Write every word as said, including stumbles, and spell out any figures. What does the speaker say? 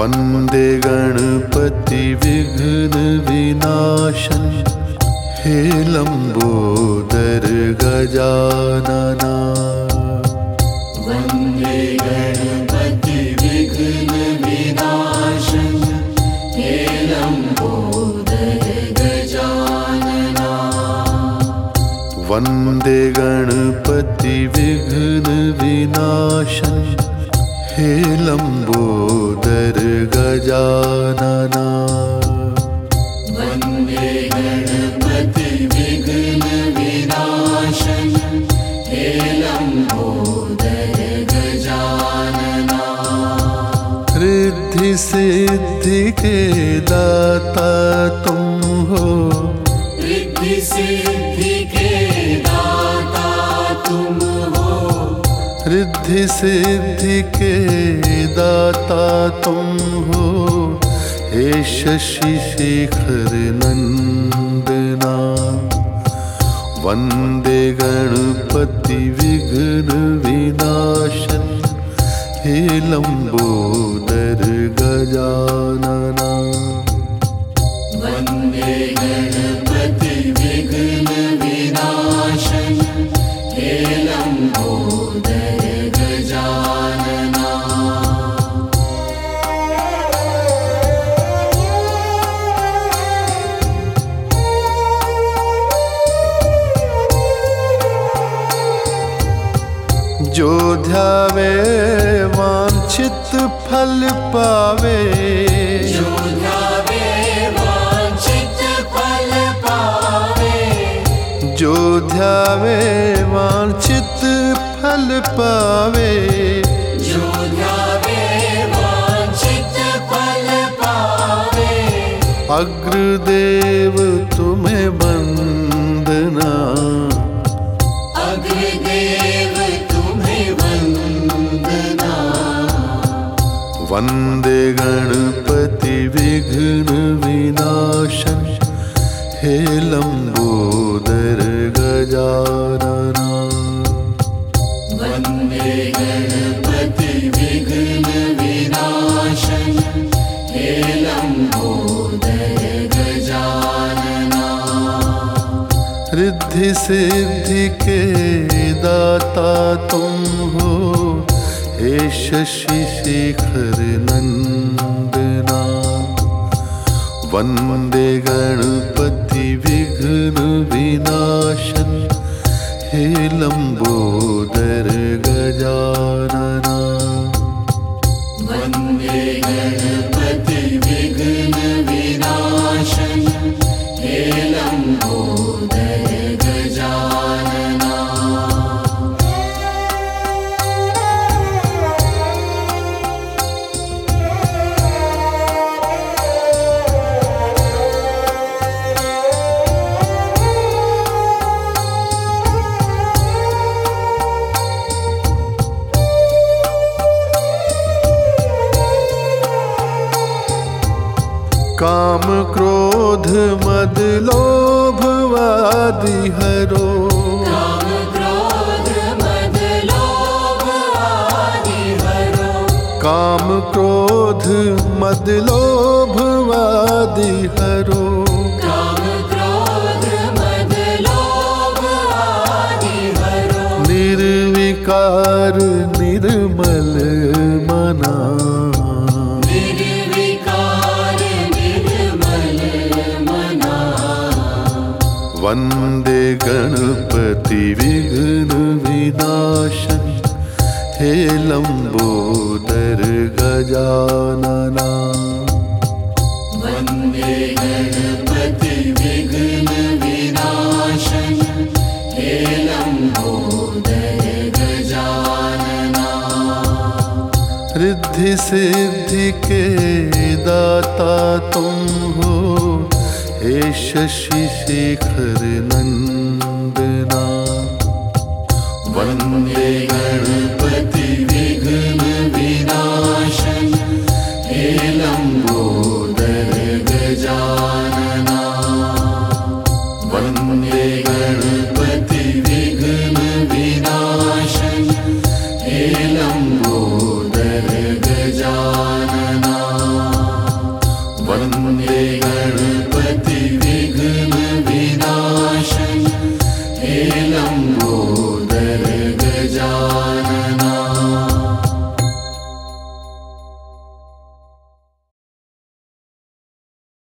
वन्दे गणपति विघ्न विनाशन हे लंबोदर गजानना। वन्दे गणपति विघ्न विनाशन हे लंबोदर गजानना। वन्दे गणपति विघ्न विनाशन हे लंबोदर गजानना। वन्दे गणपति विघ्न विनाशन हे लंबोदर गजानना। रिद्धि सिद्धि के दाता तुम हो, रिद्धि सिद्धि के दाता तुम हो, रिद्धि सिद्धि के दाता तुम हो। हे शशि शेखर नंदना, वन्दे गणपति विघ्न विनाशन हे लंबोदर गजानना। वन्दे गणपति विघ्न विनाशन हे लंबोदर गजानना। जो ध्यावे वांछित फल पावे, जो ध्यावे वांछित फल पावे, जो ध्यावे वांछित फल पावे। जो ध्यावे वांछित फल पावे। अग्रदेव तुम्हें वंदना, अग्रदेव तुम्हें वंदना। वन्दे गणपति विघ्न विनाशन हे लंबोदर गजानना। वन्दे गणपति विघ्न विनाशन हे लंबोदर गजानना। रिद्धि सिद्धि के दाता तुम हो, हे शशि शेखर नंदना। वन्दे गणपति विघ्न विनाशन हे लंबोदर गजानना। वन्दे गणपति विघ्न विनाशन हे लंबोदर गजानना। काम क्रोध मद लोभ आदि हरो, काम क्रोध मद लोभ आदि हरो। काम क्रोध मद लोभ आदि हरो। काम क्रोध मद लोभ आदि हरो। निर्विकार निर्मल मना, वन्दे गणपति विघ्न विनाशन हे लंबोदर गजानना। वन्दे गणपति विघ्न विनाशन हे लंबोदर गजानना। रिद्धि सिद्धि के दाता तुम हो, हे शशि शेखर नंदना। वन्दे गणपति विघ्न विनाशन हे लंबोदर गजानना। वन्दे